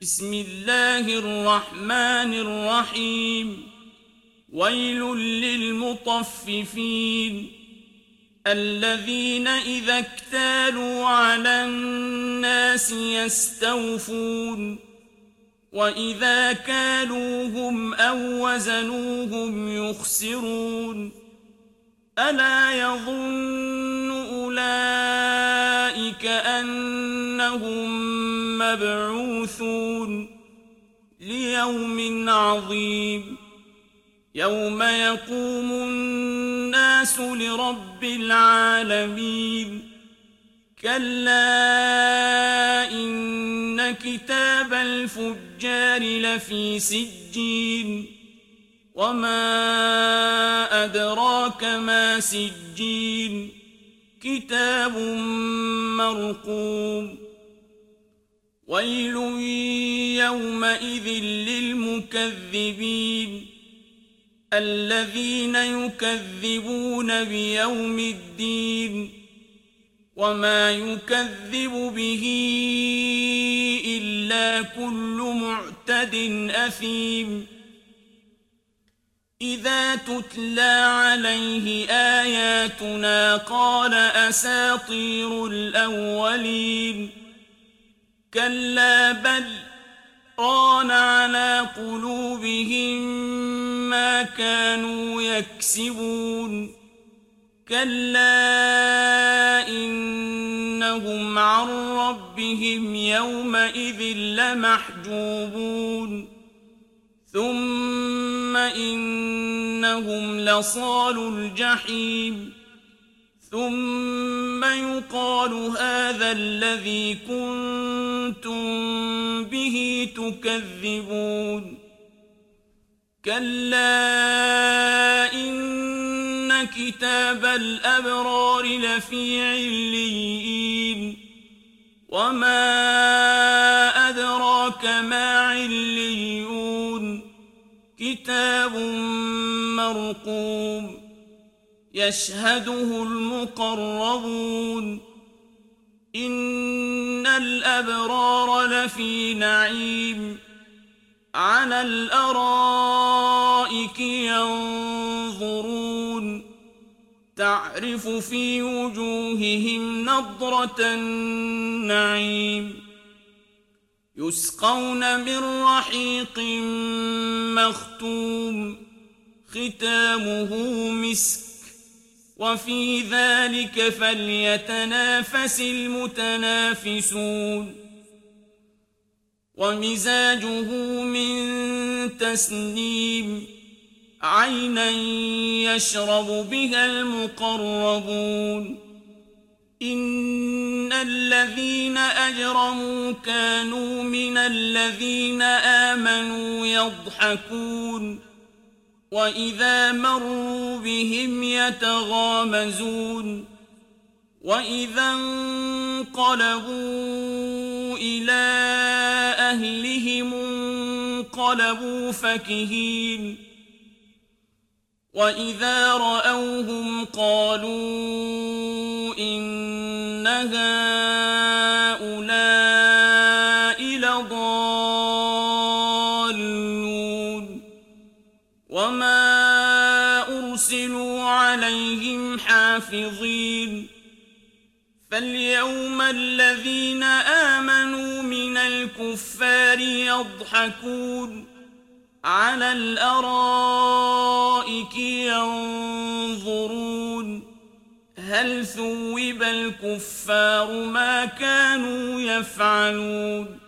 بسم الله الرحمن الرحيم. ويل للمطففين الذين إذا اكتالوا على الناس يستوفون وإذا كالوهم أو وزنوهم يخسرون ألا يظن أولئك أنهم مبعوثون ليوم عظيم يوم يقوم الناس لرب العالمين. كلا إن كتاب الفجار لفي سجين وما أدراك ما سجين كتاب مرقوم. ويل يومئذ للمكذبين الذين يكذبون بيوم الدين وما يكذب به إلا كل معتد أثيم. إذا تتلى عليه آياتنا قال أساطير الأولين كلا بل ران على قلوبهم ما كانوا يكسبون. كلا إنهم عن ربهم يومئذ لمحجوبون ثم إنهم لصالو الجحيم ثم يقال هذا الذي كنتم به تكذبون. كلا إن كتاب الأبرار لفي عليين وما أدراك ما عليون كتاب مرقوم يشهده المقربون. إن الأبرار لفي نعيم على الأرائك ينظرون تعرف في وجوههم نضرة النعيم يسقون من رحيق مختوم ختامه مسك وفي ذلك فليتنافس المتنافسون. ومزاجه من تسنيم عينا يشرب بها المقربون. إن الذين أجرموا كانوا من الذين آمنوا يضحكون وإذا مروا بهم يتغامزون وإذا انقلبوا إلى أهلهم انقلبوا فكهين وإذا رأوهم قالوا إن هؤلاء لضالون وما أرسلوا عليهم حافظين. فاليوم الذين آمنوا من الكفار يضحكون على الأرائك ينظرون هل ثوب الكفار ما كانوا يفعلون.